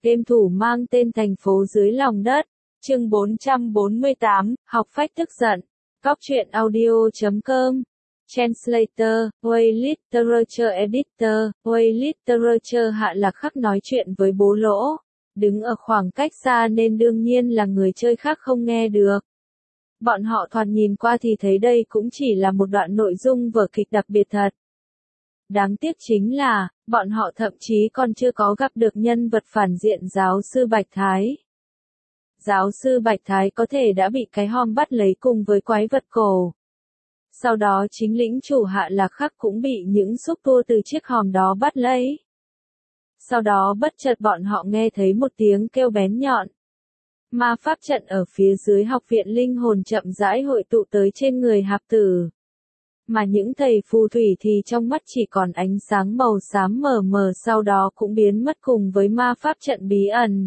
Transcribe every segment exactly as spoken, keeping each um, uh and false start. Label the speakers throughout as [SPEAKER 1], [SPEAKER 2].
[SPEAKER 1] Game thủ mang tên thành phố dưới lòng đất. Chương bốn trăm bốn mươi tám, học phách tức giận. Góc truyện audio chấm com. Translator, Way Literature Editor, Way Literature Hạ Lạc Khắc nói chuyện với bố Lỗ. Đứng ở khoảng cách xa nên đương nhiên là người chơi khác không nghe được. Bọn họ thoạt nhìn qua thì thấy đây cũng chỉ là một đoạn nội dung vở kịch đặc biệt thật. Đáng tiếc chính là, bọn họ thậm chí còn chưa có gặp được nhân vật phản diện giáo sư Bạch Thái. Giáo sư Bạch Thái có thể đã bị cái hòm bắt lấy cùng với quái vật cổ. Sau đó chính lĩnh chủ Hạ Lạc Khắc cũng bị những xúc tua từ chiếc hòm đó bắt lấy. Sau đó bất chợt bọn họ nghe thấy một tiếng kêu bén nhọn. Ma pháp trận ở phía dưới học viện linh hồn chậm rãi hội tụ tới trên người Hạp Tử. Mà những thầy phù thủy thì trong mắt chỉ còn ánh sáng màu xám mờ mờ, sau đó cũng biến mất cùng với ma pháp trận bí ẩn.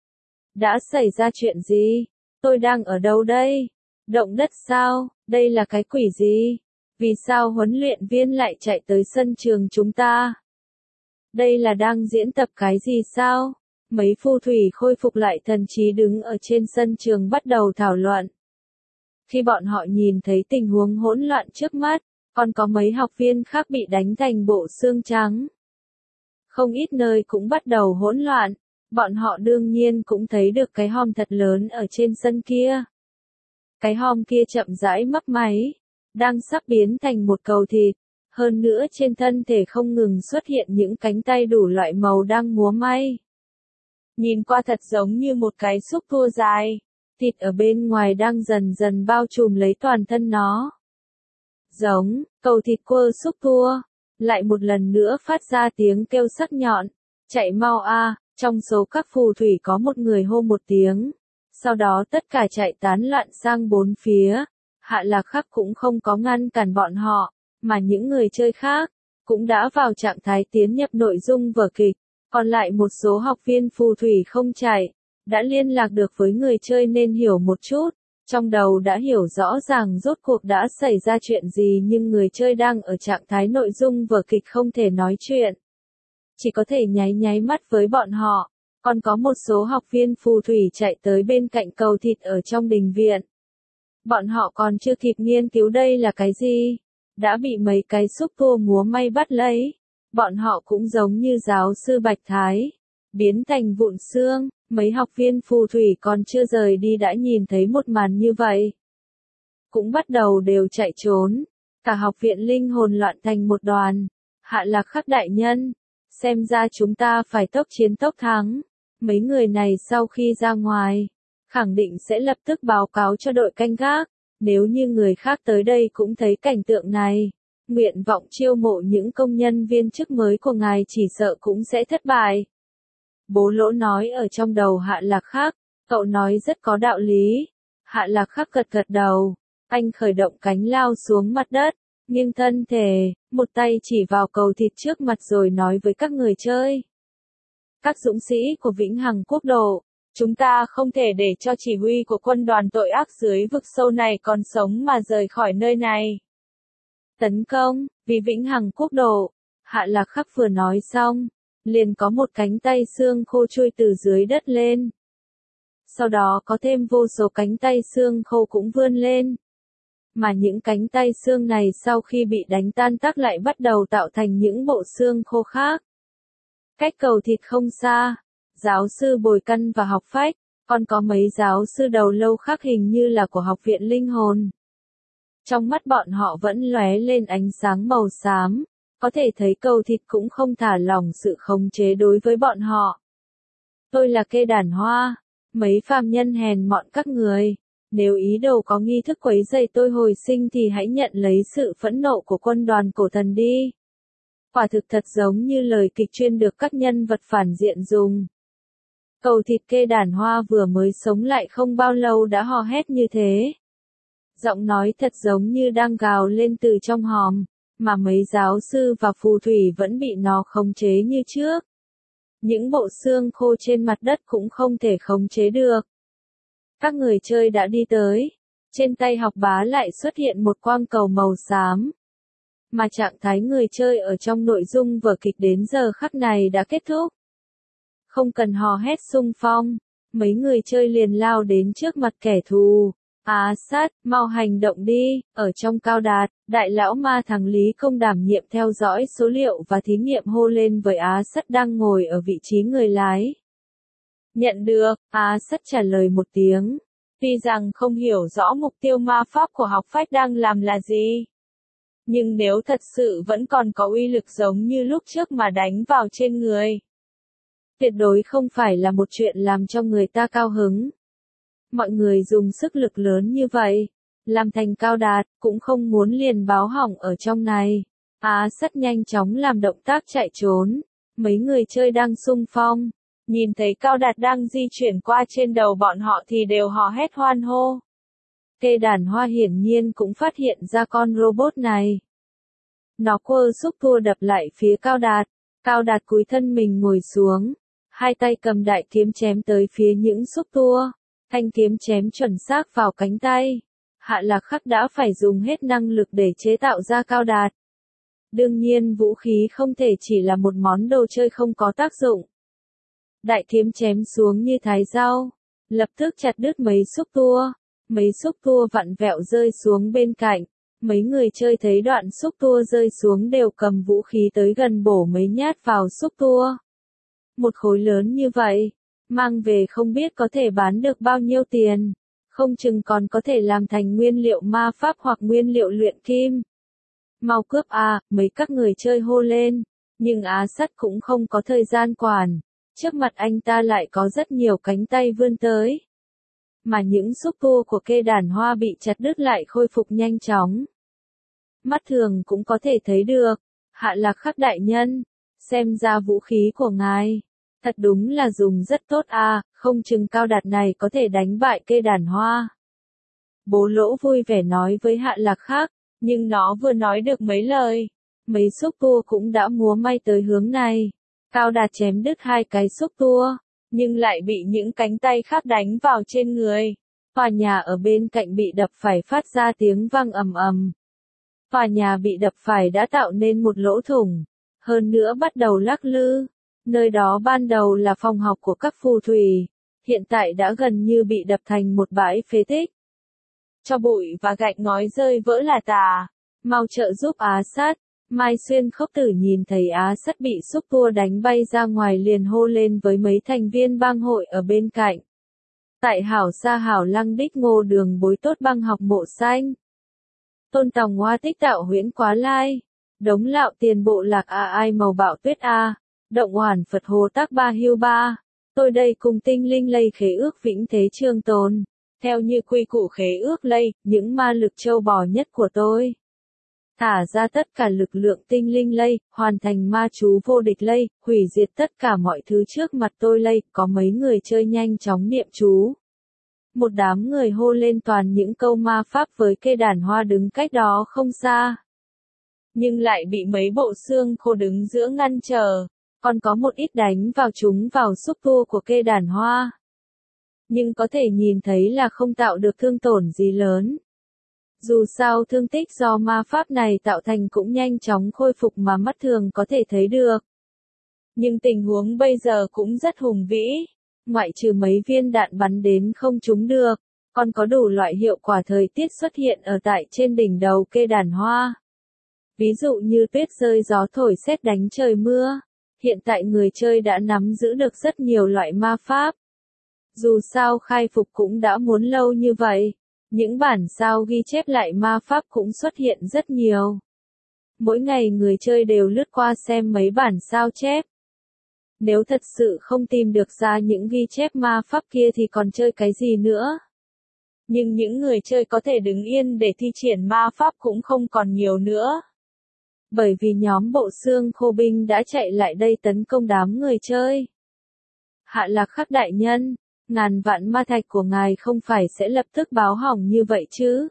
[SPEAKER 1] Đã xảy ra chuyện gì? Tôi đang ở đâu đây? Động đất sao? Đây là cái quỷ gì? Vì sao huấn luyện viên lại chạy tới sân trường chúng ta? Đây là đang diễn tập cái gì sao? Mấy phù thủy khôi phục lại thần trí đứng ở trên sân trường bắt đầu thảo luận. Khi bọn họ nhìn thấy tình huống hỗn loạn trước mắt, còn có mấy học viên khác bị đánh thành bộ xương trắng. Không ít nơi cũng bắt đầu hỗn loạn, bọn họ đương nhiên cũng thấy được cái hòm thật lớn ở trên sân kia. Cái hòm kia chậm rãi mấp máy, đang sắp biến thành một cầu thịt, hơn nữa trên thân thể không ngừng xuất hiện những cánh tay đủ loại màu đang múa may. Nhìn qua thật giống như một cái xúc tua dài, thịt ở bên ngoài đang dần dần bao trùm lấy toàn thân nó. Giống, cầu thịt quơ xúc tua, lại một lần nữa phát ra tiếng kêu sắc nhọn, chạy mau a, trong số các phù thủy có một người hô một tiếng, sau đó tất cả chạy tán loạn sang bốn phía, Hạ Lạc Khắc cũng không có ngăn cản bọn họ, mà những người chơi khác, cũng đã vào trạng thái tiến nhập nội dung vở kịch, còn lại một số học viên phù thủy không chạy, đã liên lạc được với người chơi nên hiểu một chút. Trong đầu đã hiểu rõ ràng rốt cuộc đã xảy ra chuyện gì, nhưng người chơi đang ở trạng thái nội dung vở kịch không thể nói chuyện. Chỉ có thể nháy nháy mắt với bọn họ. Còn có một số học viên phù thủy chạy tới bên cạnh cầu thịt ở trong đình viện. Bọn họ còn chưa kịp nghiên cứu đây là cái gì, đã bị mấy cái xúc tua múa may bắt lấy. Bọn họ cũng giống như giáo sư Bạch Thái, biến thành vụn xương. Mấy học viên phù thủy còn chưa rời đi đã nhìn thấy một màn như vậy. Cũng bắt đầu đều chạy trốn. Cả học viện linh hồn loạn thành một đoàn. Hạ Lạc Khắc đại nhân, xem ra chúng ta phải tốc chiến tốc thắng. Mấy người này sau khi ra ngoài, khẳng định sẽ lập tức báo cáo cho đội canh gác. Nếu như người khác tới đây cũng thấy cảnh tượng này, nguyện vọng chiêu mộ những công nhân viên chức mới của ngài chỉ sợ cũng sẽ thất bại. Bố Lỗ nói ở trong đầu Hạ Lạc Khắc, cậu nói rất có đạo lý. Hạ Lạc Khắc gật gật đầu, anh khởi động cánh lao xuống mặt đất, nghiêng thân thể, một tay chỉ vào cầu thịt trước mặt rồi nói với các người chơi. Các dũng sĩ của Vĩnh Hằng Quốc độ, chúng ta không thể để cho chỉ huy của quân đoàn tội ác dưới vực sâu này còn sống mà rời khỏi nơi này. Tấn công, vì Vĩnh Hằng Quốc độ, Hạ Lạc Khắc vừa nói xong. Liền có một cánh tay xương khô chui từ dưới đất lên. Sau đó có thêm vô số cánh tay xương khô cũng vươn lên. Mà những cánh tay xương này sau khi bị đánh tan tác lại bắt đầu tạo thành những bộ xương khô khác. Cách cầu thịt không xa, giáo sư Bồi Căn và học phách, còn có mấy giáo sư đầu lâu khác hình như là của học viện linh hồn. Trong mắt bọn họ vẫn lóe lên ánh sáng màu xám. Có thể thấy cầu thịt cũng không thả lỏng sự khống chế đối với bọn họ. Tôi là Kê Đàn Hoa, mấy phàm nhân hèn mọn các người, nếu ý đồ có nghi thức quấy rầy tôi hồi sinh thì hãy nhận lấy sự phẫn nộ của quân đoàn cổ thần đi. Quả thực thật giống như lời kịch chuyên được các nhân vật phản diện dùng. Cầu thịt Kê Đàn Hoa vừa mới sống lại không bao lâu đã hò hét như thế. Giọng nói thật giống như đang gào lên từ trong hòm. Mà mấy giáo sư và phù thủy vẫn bị nó khống chế như trước. Những bộ xương khô trên mặt đất cũng không thể khống chế được. Các người chơi đã đi tới. Trên tay học bá lại xuất hiện một quang cầu màu xám. Mà trạng thái người chơi ở trong nội dung vở kịch đến giờ khắc này đã kết thúc. Không cần hò hét xung phong, mấy người chơi liền lao đến trước mặt kẻ thù. Á sát, mau hành động đi, ở trong Cao Đạt, đại lão ma thằng Lý Công đảm nhiệm theo dõi số liệu và thí nghiệm hô lên với Á Sắt đang ngồi ở vị trí người lái. Nhận được, Á Sắt trả lời một tiếng. Tuy rằng không hiểu rõ mục tiêu ma pháp của học phách đang làm là gì. Nhưng nếu thật sự vẫn còn có uy lực giống như lúc trước mà đánh vào trên người. Tuyệt đối không phải là một chuyện làm cho người ta cao hứng. Mọi người dùng sức lực lớn như vậy, làm thành Cao Đạt, cũng không muốn liền báo hỏng ở trong này. Á Sắt nhanh chóng làm động tác chạy trốn, mấy người chơi đang xung phong, nhìn thấy Cao Đạt đang di chuyển qua trên đầu bọn họ thì đều hò hét hoan hô. Cây đàn hoa hiển nhiên cũng phát hiện ra con robot này. Nó quơ xúc tua đập lại phía Cao Đạt, Cao Đạt cúi thân mình ngồi xuống, hai tay cầm đại kiếm chém tới phía những xúc tua. Thanh kiếm chém chuẩn xác vào cánh tay. Hạ Lạc Khắc đã phải dùng hết năng lực để chế tạo ra Cao Đạt. Đương nhiên vũ khí không thể chỉ là một món đồ chơi không có tác dụng. Đại kiếm chém xuống như thái rau, lập tức chặt đứt mấy xúc tua. Mấy xúc tua vặn vẹo rơi xuống bên cạnh. Mấy người chơi thấy đoạn xúc tua rơi xuống đều cầm vũ khí tới gần bổ mấy nhát vào xúc tua. Một khối lớn như vậy, mang về không biết có thể bán được bao nhiêu tiền, không chừng còn có thể làm thành nguyên liệu ma pháp hoặc nguyên liệu luyện kim. Mau cướp à, mấy các người chơi hô lên, nhưng Á Sắt cũng không có thời gian quản, trước mặt anh ta lại có rất nhiều cánh tay vươn tới. Mà những xúc tua của cây đàn hoa bị chặt đứt lại khôi phục nhanh chóng. Mắt thường cũng có thể thấy được, Hạ Lạc Khắc đại nhân, xem ra vũ khí của ngài. Thật đúng là dùng rất tốt à, không chừng Cao Đạt này có thể đánh bại cây đàn hoa. Bố Lỗ vui vẻ nói với Hạ Lạc Khắc, nhưng nó vừa nói được mấy lời. Mấy xúc tua cũng đã múa may tới hướng này. Cao Đạt chém đứt hai cái xúc tua, nhưng lại bị những cánh tay khác đánh vào trên người. Tòa nhà ở bên cạnh bị đập phải phát ra tiếng vang ầm ầm. Tòa nhà bị đập phải đã tạo nên một lỗ thủng, hơn nữa bắt đầu lắc lư. Nơi đó ban đầu là phòng học của các phù thủy, hiện tại đã gần như bị đập thành một bãi phế tích. Cho bụi và gạch ngói rơi vỡ là tà, mau trợ giúp Á Sắt. Mai Xuyên Khốc Tử nhìn thấy Á Sắt bị xúc tua đánh bay ra ngoài liền hô lên với mấy thành viên bang hội ở bên cạnh. Tại hảo sa hảo lăng đích ngô đường bối tốt bang học mộ xanh. Tôn Tòng Hoa tích tạo huyễn quá lai. Đống lạo tiền bộ lạc a ai màu bạo tuyết a. Động hoàn Phật Hồ Tác Ba Hưu Ba. Tôi đây cùng tinh linh lây khế ước vĩnh thế trường tồn. Theo như quy củ khế ước lây, những ma lực châu bò nhất của tôi. Thả ra tất cả lực lượng tinh linh lây, hoàn thành ma chú vô địch lây, hủy diệt tất cả mọi thứ trước mặt tôi lây, có mấy người chơi nhanh chóng niệm chú. Một đám người hô lên toàn những câu ma pháp với cây đàn hoa đứng cách đó không xa. Nhưng lại bị mấy bộ xương khô đứng giữa ngăn trở, còn có một ít đánh vào chúng vào xúc tua của cây đàn hoa. Nhưng có thể nhìn thấy là không tạo được thương tổn gì lớn. Dù sao thương tích do ma pháp này tạo thành cũng nhanh chóng khôi phục mà mắt thường có thể thấy được. Nhưng tình huống bây giờ cũng rất hùng vĩ, ngoại trừ mấy viên đạn bắn đến không trúng được, còn có đủ loại hiệu quả thời tiết xuất hiện ở tại trên đỉnh đầu cây đàn hoa. Ví dụ như tuyết rơi gió thổi sét đánh trời mưa, hiện tại người chơi đã nắm giữ được rất nhiều loại ma pháp. Dù sao khai phục cũng đã muốn lâu như vậy. Những bản sao ghi chép lại ma pháp cũng xuất hiện rất nhiều. Mỗi ngày người chơi đều lướt qua xem mấy bản sao chép. Nếu thật sự không tìm được ra những ghi chép ma pháp kia thì còn chơi cái gì nữa. Nhưng những người chơi có thể đứng yên để thi triển ma pháp cũng không còn nhiều nữa. Bởi vì nhóm bộ xương khô binh đã chạy lại đây tấn công đám người chơi. Hạ Lạc Khắc đại nhân, ngàn vạn ma thạch của ngài không phải sẽ lập tức báo hỏng như vậy chứ?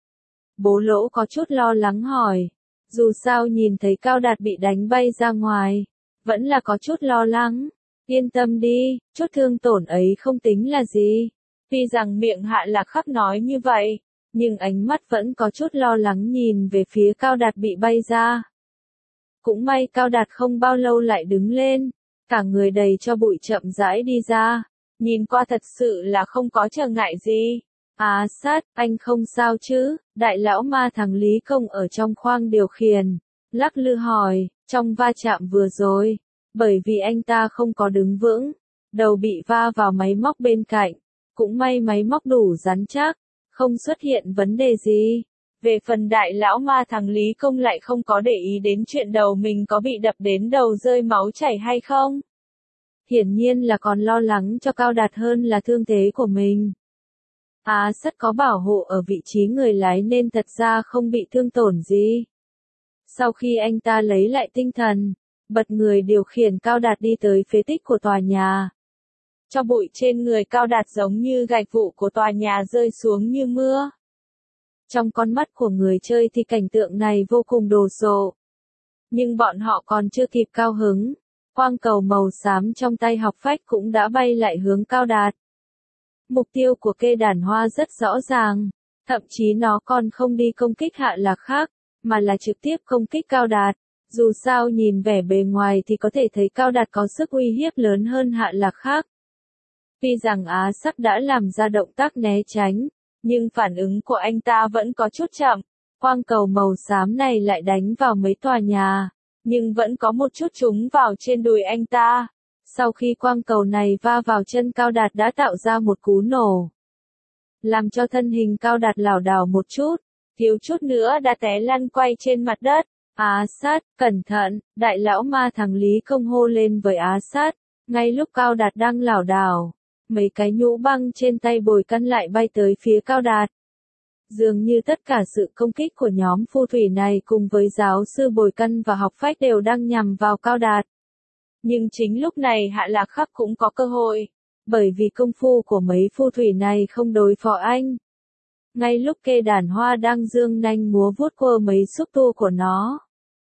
[SPEAKER 1] Bố Lỗ có chút lo lắng hỏi. Dù sao nhìn thấy Cao Đạt bị đánh bay ra ngoài, vẫn là có chút lo lắng. Yên tâm đi, chút thương tổn ấy không tính là gì. Tuy rằng miệng Hạ Lạc Khắc nói như vậy, nhưng ánh mắt vẫn có chút lo lắng nhìn về phía Cao Đạt bị bay ra. Cũng may Cao Đạt không bao lâu lại đứng lên. cả người đầy cho bụi chậm rãi đi ra, nhìn qua thật sự là không có trở ngại gì. Á Sát, anh không sao chứ? Đại lão ma thằng Lý Công ở trong khoang điều khiển, lắc lư hỏi, trong va chạm vừa rồi, bởi vì anh ta không có đứng vững, đầu bị va vào máy móc bên cạnh, cũng may máy móc đủ rắn chắc, không xuất hiện vấn đề gì. Về phần đại lão ma thằng Lý Công lại không có để ý đến chuyện đầu mình có bị đập đến đầu rơi máu chảy hay không. Hiển nhiên là còn lo lắng cho Cao Đạt hơn là thương thế của mình. Á Sắt có bảo hộ ở vị trí người lái nên thật ra không bị thương tổn gì. Sau khi anh ta lấy lại tinh thần, bật người điều khiển Cao Đạt đi tới phế tích của tòa nhà. Cho bụi trên người Cao Đạt giống như gạch vụn của tòa nhà rơi xuống như mưa. Trong con mắt của người chơi thì cảnh tượng này vô cùng đồ sộ. Nhưng bọn họ còn chưa kịp cao hứng, quang cầu màu xám trong tay học phách cũng đã bay lại hướng Cao Đạt. Mục tiêu của cây đàn hoa rất rõ ràng, thậm chí nó còn không đi công kích Hạ Lạc Khắc, mà là trực tiếp công kích Cao Đạt. Dù sao nhìn vẻ bề ngoài thì có thể thấy Cao Đạt có sức uy hiếp lớn hơn Hạ Lạc Khắc. Tuy rằng Á Sắc đã làm ra động tác né tránh, nhưng phản ứng của anh ta vẫn có chút chậm. Quang cầu màu xám này lại đánh vào mấy tòa nhà, nhưng vẫn có một chút trúng vào trên đùi anh ta. Sau khi quang cầu này va vào chân Cao Đạt đã tạo ra một cú nổ, làm cho thân hình Cao Đạt lảo đảo một chút, thiếu chút nữa đã té lăn quay trên mặt đất. Á Sát, cẩn thận, đại lão ma thằng Lý Công hô lên với Á Sát, ngay lúc Cao Đạt đang lảo đảo, mấy cái nhũ băng trên tay Bồi Căn lại bay tới phía Cao Đạt. Dường như tất cả sự công kích của nhóm phù thủy này cùng với giáo sư Bồi Căn và học phách đều đang nhằm vào Cao Đạt. Nhưng chính lúc này Hạ Lạc Khắc cũng có cơ hội, bởi vì công phu của mấy phù thủy này không đối phó anh. Ngay lúc kê đàn hoa đang dương nanh múa vuốt qua mấy xúc tu của nó,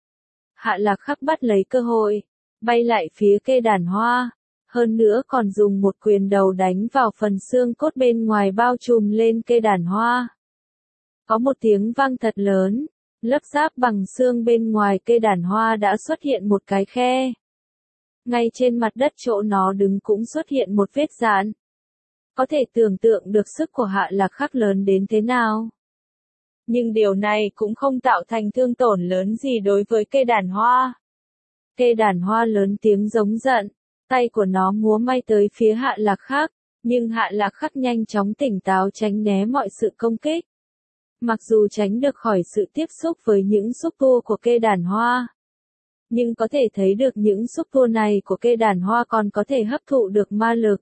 [SPEAKER 1] Hạ Lạc Khắc bắt lấy cơ hội, bay lại phía kê đàn hoa, hơn nữa còn dùng một quyền đầu đánh vào phần xương cốt bên ngoài bao trùm lên kê đàn hoa. Có một tiếng vang thật lớn, lớp giáp bằng xương bên ngoài kê đàn hoa đã xuất hiện một cái khe. Ngay trên mặt đất chỗ nó đứng cũng xuất hiện một vết rạn. Có thể tưởng tượng được sức của Hạ Lạc Khắc lớn đến thế nào. Nhưng điều này cũng không tạo thành thương tổn lớn gì đối với cây đàn hoa. Cây đàn hoa lớn tiếng giống giận, tay của nó múa may tới phía Hạ Lạc Khắc, nhưng Hạ Lạc Khắc nhanh chóng tỉnh táo tránh né mọi sự công kích. Mặc dù tránh được khỏi sự tiếp xúc với những xúc tua của cây đàn hoa, nhưng có thể thấy được những xúc tua này của cây đàn hoa còn có thể hấp thụ được ma lực.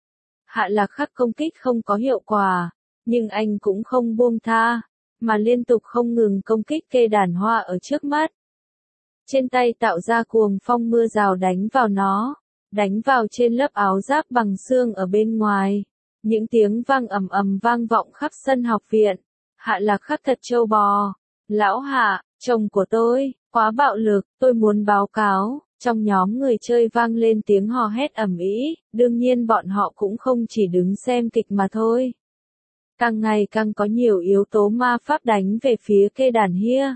[SPEAKER 1] Hạ Lạc Khắc công kích không có hiệu quả, nhưng anh cũng không buông tha, mà liên tục không ngừng công kích cây đàn hoa ở trước mắt. Trên tay tạo ra cuồng phong mưa rào đánh vào nó, đánh vào trên lớp áo giáp bằng xương ở bên ngoài. Những tiếng vang ầm ầm vang vọng khắp sân học viện. Hạ Lạc Khắc thật trâu bò. Lão Hạ, chồng của tôi, quá bạo lực, tôi muốn báo cáo. Trong nhóm người chơi vang lên tiếng hò hét ầm ĩ, đương nhiên bọn họ cũng không chỉ đứng xem kịch mà thôi. Càng ngày càng có nhiều yếu tố ma pháp đánh về phía kê đàn hia.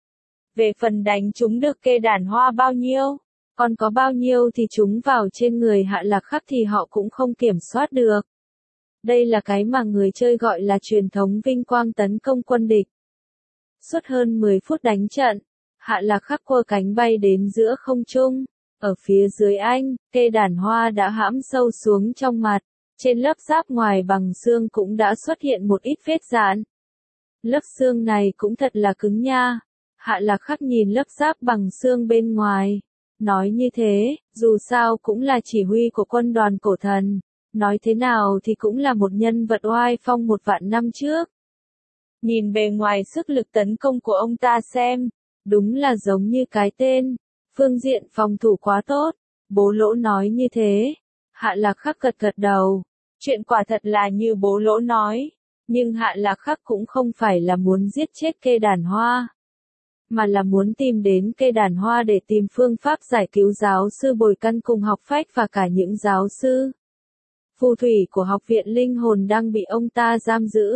[SPEAKER 1] Về phần đánh chúng được kê đàn hoa bao nhiêu, còn có bao nhiêu thì chúng vào trên người Hạ Lạc Khắc thì họ cũng không kiểm soát được. Đây là cái mà người chơi gọi là truyền thống vinh quang tấn công quân địch. Suốt hơn mười phút đánh trận, Hạ Lạc Khắc quơ cánh bay đến giữa không trung. Ở phía dưới anh, kê đàn hoa đã hãm sâu xuống trong mặt. Trên lớp giáp ngoài bằng xương cũng đã xuất hiện một ít vết rạn. Lớp xương này cũng thật là cứng nha. Hạ Lạc Khắc nhìn lớp giáp bằng xương bên ngoài. Nói như thế, dù sao cũng là chỉ huy của quân đoàn cổ thần. Nói thế nào thì cũng là một nhân vật oai phong một vạn năm trước. Nhìn bề ngoài sức lực tấn công của ông ta xem, đúng là giống như cái tên. Phương diện phòng thủ quá tốt. Bố Lỗ nói như thế. Hạ Lạc Khắc gật gật đầu. Chuyện quả thật là như Bố Lỗ nói. Nhưng Hạ Lạc Khắc cũng không phải là muốn giết chết kê đàn hoa, mà là muốn tìm đến kê đàn hoa để tìm phương pháp giải cứu giáo sư Bồi Căn cùng học phách và cả những giáo sư phù thủy của học viện linh hồn đang bị ông ta giam giữ.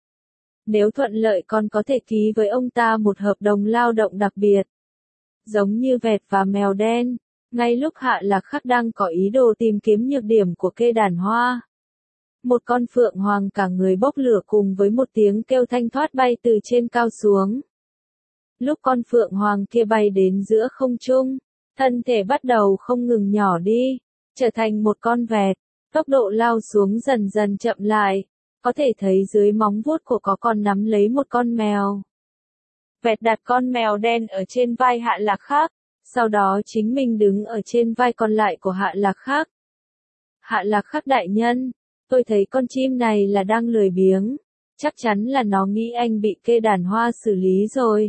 [SPEAKER 1] Nếu thuận lợi còn có thể ký với ông ta một hợp đồng lao động đặc biệt. Giống như vẹt và mèo đen, Ngay lúc Hạ Lạc Khắc đang có ý đồ tìm kiếm nhược điểm của cây đàn hoa, một con phượng hoàng cả người bốc lửa cùng với một tiếng kêu thanh thoát bay từ trên cao xuống. Lúc con phượng hoàng kia bay đến giữa không trung, thân thể bắt đầu không ngừng nhỏ đi, trở thành một con vẹt, tốc độ lao xuống dần dần chậm lại, có thể thấy dưới móng vuốt của có con nắm lấy một con mèo. Vẹt đặt con mèo đen ở trên vai Hạ Lạc Khắc, sau đó chính mình đứng ở trên vai còn lại của Hạ Lạc Khắc. Hạ Lạc Khắc đại nhân, tôi thấy con chim này là đang lười biếng, chắc chắn là nó nghĩ anh bị cây đàn hoa xử lý rồi.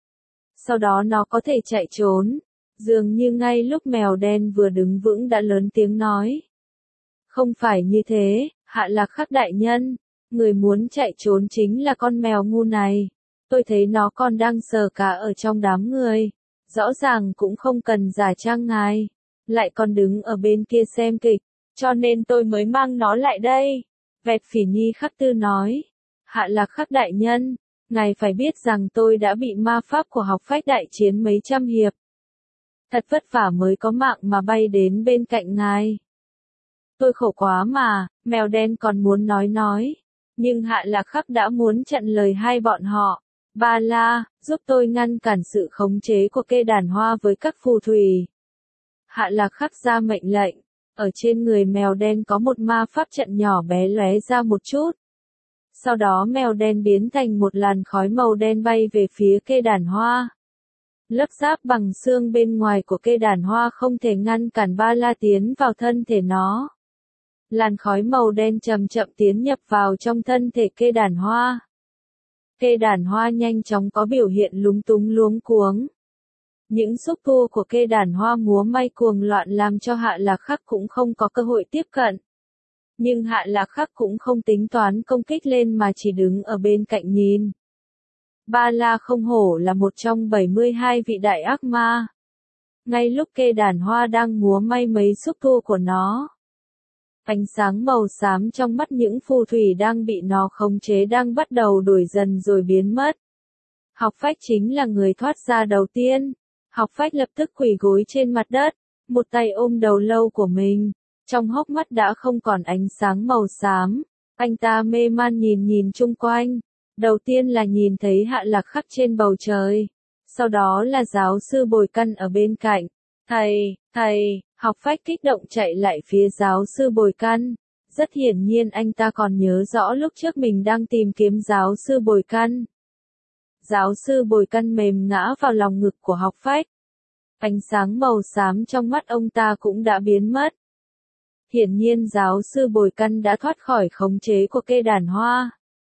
[SPEAKER 1] Sau đó nó có thể chạy trốn, dường như ngay lúc mèo đen vừa đứng vững đã lớn tiếng nói. Không phải như thế, Hạ Lạc Khắc đại nhân, người muốn chạy trốn chính là con mèo ngu này. Tôi thấy nó còn đang sờ cả ở trong đám người, rõ ràng cũng không cần giả trang ngài, lại còn đứng ở bên kia xem kịch, cho nên tôi mới mang nó lại đây. Vẹt Phỉ Nhi Khắc Tư nói, Hạ Lạc Khắc đại nhân, ngài phải biết rằng tôi đã bị ma pháp của học phách đại chiến mấy trăm hiệp. Thật vất vả mới có mạng mà bay đến bên cạnh ngài. Tôi khổ quá mà, mèo đen còn muốn nói nói, nhưng Hạ Lạc Khắc đã muốn chặn lời hai bọn họ. Ba La, giúp tôi ngăn cản sự khống chế của cây đàn hoa với các phù thủy. Hạ Lạc Khắc ra mệnh lệnh, ở trên người mèo đen có một ma pháp trận nhỏ bé lóe ra một chút. Sau đó mèo đen biến thành một làn khói màu đen bay về phía cây đàn hoa. Lớp giáp bằng xương bên ngoài của cây đàn hoa không thể ngăn cản Ba La tiến vào thân thể nó. Làn khói màu đen chậm chậm tiến nhập vào trong thân thể cây đàn hoa. Cây đàn hoa nhanh chóng có biểu hiện lúng túng luống cuống. Những xúc tua của cây đàn hoa múa may cuồng loạn làm cho Hạ Lạc Khắc cũng không có cơ hội tiếp cận. Nhưng Hạ Lạc Khắc cũng không tính toán công kích lên mà chỉ đứng ở bên cạnh nhìn. Ba La không hổ là một trong bảy mươi hai vị đại ác ma. Ngay lúc cây đàn hoa đang múa may mấy xúc tua của nó, ánh sáng màu xám trong mắt những phù thủy đang bị nó khống chế đang bắt đầu đổi dần rồi biến mất. Học phách chính là người thoát ra đầu tiên. Học phách lập tức quỳ gối trên mặt đất, một tay ôm đầu lâu của mình, trong hốc mắt đã không còn ánh sáng màu xám. Anh ta mê man nhìn nhìn chung quanh, đầu tiên là nhìn thấy Hạ Lạc Khắc trên bầu trời, sau đó là giáo sư Bồi Căn ở bên cạnh. Thầy, thầy, học phách kích động chạy lại phía giáo sư Bồi Căn. Rất hiển nhiên anh ta còn nhớ rõ lúc trước mình đang tìm kiếm giáo sư Bồi Căn. Giáo sư Bồi Căn mềm ngã vào lòng ngực của học phách. Ánh sáng màu xám trong mắt ông ta cũng đã biến mất. Hiển nhiên giáo sư Bồi Căn đã thoát khỏi khống chế của cây đàn hoa.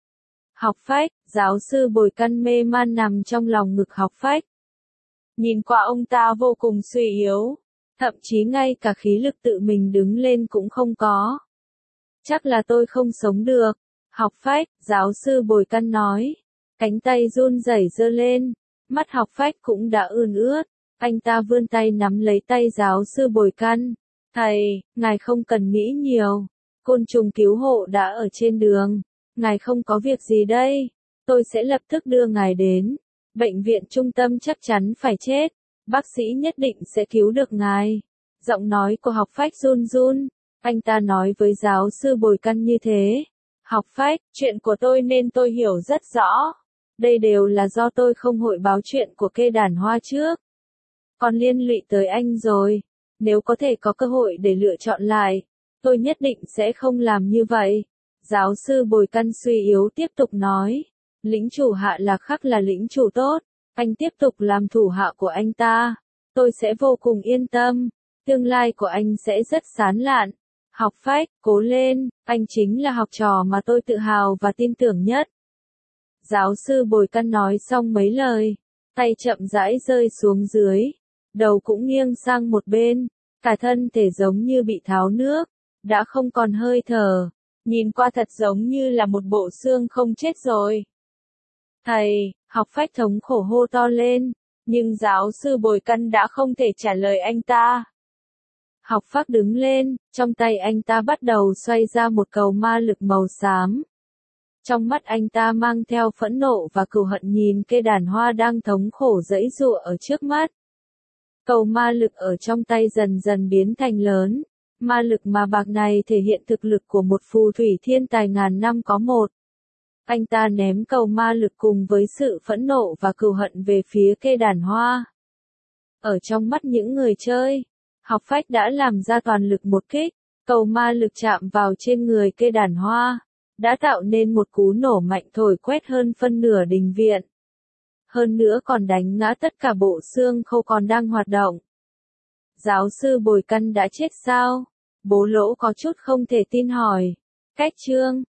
[SPEAKER 1] Học phách, giáo sư Bồi Căn mê man nằm trong lòng ngực học phách. Nhìn qua ông ta vô cùng suy yếu, thậm chí ngay cả khí lực tự mình đứng lên cũng không có. Chắc là tôi không sống được. Học phách, giáo sư Bồi Căn nói. Cánh tay run rẩy giơ lên, mắt học phách cũng đã ươn ướt. Anh ta vươn tay nắm lấy tay giáo sư Bồi Căn. Thầy, ngài không cần nghĩ nhiều. Côn trùng cứu hộ đã ở trên đường. Ngài không có việc gì đây. Tôi sẽ lập tức đưa ngài đến. Bệnh viện trung tâm chắc chắn phải chết. Bác sĩ nhất định sẽ cứu được ngài. Giọng nói của học phách run run. Anh ta nói với giáo sư Bồi Căn như thế. Học phách, chuyện của tôi nên tôi hiểu rất rõ. Đây đều là do tôi không hội báo chuyện của cây đàn hoa trước. Còn liên lụy tới anh rồi. Nếu có thể có cơ hội để lựa chọn lại, tôi nhất định sẽ không làm như vậy. Giáo sư Bồi Căn suy yếu tiếp tục nói. Lĩnh chủ Hạ Lạc Khắc là lĩnh chủ tốt. Anh tiếp tục làm thủ hạ của anh ta. Tôi sẽ vô cùng yên tâm. Tương lai của anh sẽ rất sáng lạn. Học phách, cố lên, anh chính là học trò mà tôi tự hào và tin tưởng nhất. Giáo sư Bồi Căn nói xong mấy lời, tay chậm rãi rơi xuống dưới, đầu cũng nghiêng sang một bên, cả thân thể giống như bị tháo nước, đã không còn hơi thở, nhìn qua thật giống như là một bộ xương không chết rồi. Thầy, học phách thống khổ hô to lên, nhưng giáo sư Bồi Căn đã không thể trả lời anh ta. Học phách đứng lên, trong tay anh ta bắt đầu xoay ra một cầu ma lực màu xám. Trong mắt anh ta mang theo phẫn nộ và cừu hận nhìn cây đàn hoa đang thống khổ giãy giụa ở trước mắt. Cầu ma lực ở trong tay dần dần biến thành lớn. Ma lực mà bạc này thể hiện thực lực của một phù thủy thiên tài ngàn năm có một. Anh ta ném cầu ma lực cùng với sự phẫn nộ và cừu hận về phía cây đàn hoa. Ở trong mắt những người chơi, học phách đã làm ra toàn lực một kích. Cầu ma lực chạm vào trên người cây đàn hoa, đã tạo nên một cú nổ mạnh thổi quét hơn phân nửa đình viện. Hơn nữa còn đánh ngã tất cả bộ xương khô còn đang hoạt động. Giáo sư Bồi Căn đã chết sao? Bố Lỗ có chút không thể tin hỏi. Cách chương